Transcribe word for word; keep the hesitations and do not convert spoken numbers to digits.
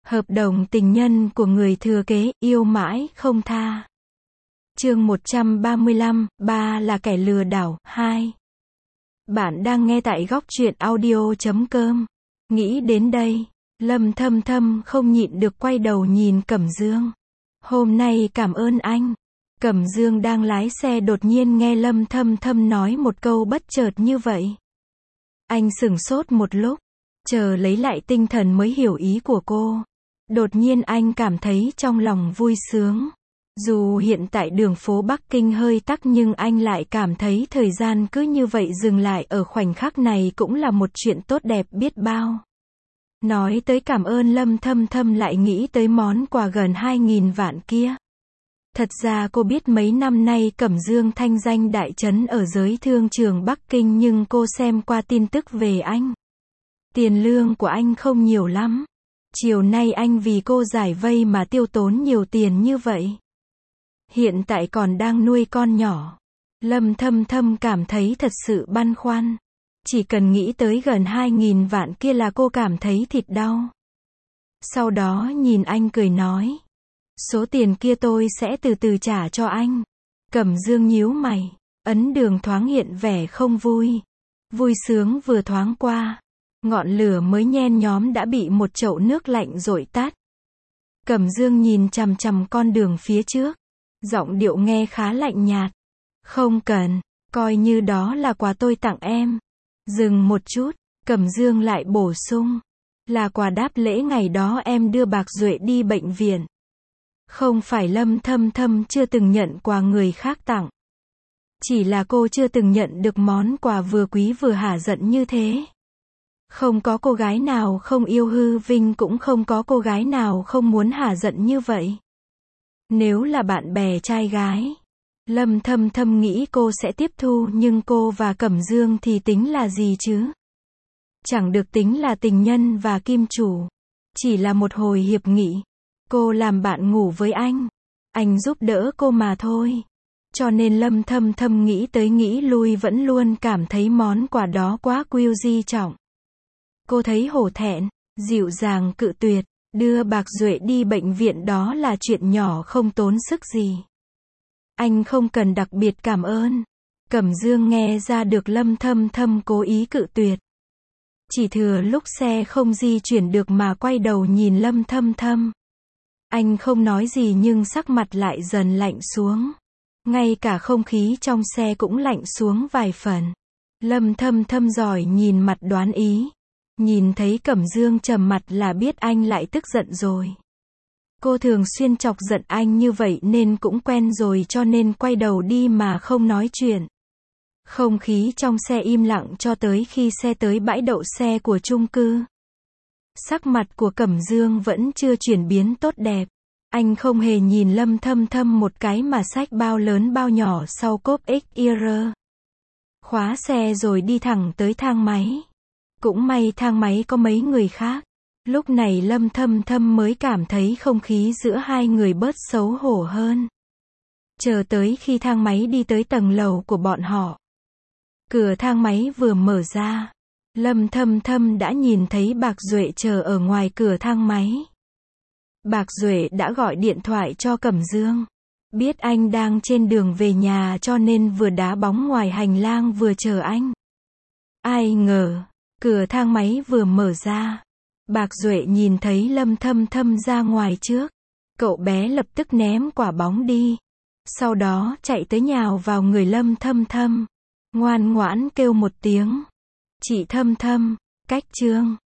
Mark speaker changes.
Speaker 1: Hợp đồng tình nhân của người thừa kế, yêu mãi không tha. Chương một trăm ba mươi lăm, ba là kẻ lừa đảo, hai. Bạn đang nghe tại góc truyện audio chấm com. Nghĩ đến đây, Lâm Thâm Thâm không nhịn được quay đầu nhìn Cẩm Dương. Hôm nay cảm ơn anh. Cẩm Dương đang lái xe đột nhiên nghe Lâm Thâm Thâm nói một câu bất chợt như vậy. Anh sửng sốt một lúc, chờ lấy lại tinh thần mới hiểu ý của cô. Đột nhiên anh cảm thấy trong lòng vui sướng. Dù hiện tại đường phố Bắc Kinh hơi tắc nhưng anh lại cảm thấy thời gian cứ như vậy dừng lại ở khoảnh khắc này cũng là một chuyện tốt đẹp biết bao. Nói tới cảm ơn Lâm Thâm Thâm lại nghĩ tới món quà gần hai nghìn vạn kia. Thật ra cô biết mấy năm nay Cẩm Dương thanh danh đại chấn ở giới thương trường Bắc Kinh nhưng cô xem qua tin tức về anh. Tiền lương của anh không nhiều lắm. Chiều nay anh vì cô giải vây mà tiêu tốn nhiều tiền như vậy. Hiện tại còn đang nuôi con nhỏ. Lâm Thâm Thâm cảm thấy thật sự băn khoăn. Chỉ cần nghĩ tới gần hai nghìn vạn kia là cô cảm thấy thịt đau. Sau đó nhìn anh cười nói. Số tiền kia tôi sẽ từ từ trả cho anh. Cẩm Dương nhíu mày. Ấn Đường thoáng hiện vẻ không vui. Vui sướng vừa thoáng qua. Ngọn lửa mới nhen nhóm đã bị một chậu nước lạnh dội tắt. Cẩm Dương nhìn chằm chằm con đường phía trước. Giọng điệu nghe khá lạnh nhạt. Không cần, coi như đó là quà tôi tặng em. Dừng một chút, Cẩm Dương lại bổ sung. Là quà đáp lễ ngày đó em đưa Bạc Duệ đi bệnh viện. Không phải Lâm Thâm Thâm chưa từng nhận quà người khác tặng. Chỉ là cô chưa từng nhận được món quà vừa quý vừa hả giận như thế. Không có cô gái nào không yêu hư vinh, cũng không có cô gái nào không muốn hả giận như vậy. Nếu là bạn bè trai gái, Lâm Thâm Thâm nghĩ cô sẽ tiếp thu, nhưng cô và Cẩm Dương thì tính là gì chứ? Chẳng được tính là tình nhân và kim chủ. Chỉ là một hồi hiệp nghị. Cô làm bạn ngủ với anh. Anh giúp đỡ cô mà thôi. Cho nên Lâm Thâm Thâm nghĩ tới nghĩ lui vẫn luôn cảm thấy món quà đó quá quý di trọng. Cô thấy hổ thẹn, dịu dàng cự tuyệt. Đưa Bạc Duệ đi bệnh viện đó là chuyện nhỏ không tốn sức gì. Anh không cần đặc biệt cảm ơn. Cẩm Dương nghe ra được Lâm Thâm Thâm cố ý cự tuyệt. Chỉ thừa lúc xe không di chuyển được mà quay đầu nhìn Lâm Thâm Thâm. Anh không nói gì nhưng sắc mặt lại dần lạnh xuống. Ngay cả không khí trong xe cũng lạnh xuống vài phần. Lâm Thâm Thâm giỏi nhìn mặt đoán ý. Nhìn thấy Cẩm Dương trầm mặt là biết anh lại tức giận rồi. Cô thường xuyên chọc giận anh như vậy nên cũng quen rồi, cho nên quay đầu đi mà không nói chuyện. Không khí trong xe im lặng cho tới khi xe tới bãi đậu xe của chung cư. Sắc mặt của Cẩm Dương vẫn chưa chuyển biến tốt đẹp. Anh không hề nhìn Lâm Thâm Thâm một cái mà xách bao lớn bao nhỏ sau cốp ích rờ. Khóa xe rồi đi thẳng tới thang máy. Cũng may thang máy có mấy người khác. Lúc này Lâm Thâm Thâm mới cảm thấy không khí giữa hai người bớt xấu hổ hơn. Chờ tới khi thang máy đi tới tầng lầu của bọn họ. Cửa thang máy vừa mở ra. Lâm Thâm Thâm đã nhìn thấy Bạc Duệ chờ ở ngoài cửa thang máy. Bạc Duệ đã gọi điện thoại cho Cẩm Dương. Biết anh đang trên đường về nhà cho nên vừa đá bóng ngoài hành lang vừa chờ anh. Ai ngờ, cửa thang máy vừa mở ra. Bạc Duệ nhìn thấy Lâm Thâm Thâm ra ngoài trước. Cậu bé lập tức ném quả bóng đi. Sau đó chạy tới nhào vào người Lâm Thâm Thâm. Ngoan ngoãn kêu một tiếng. Chị Thâm Thâm, cách chương.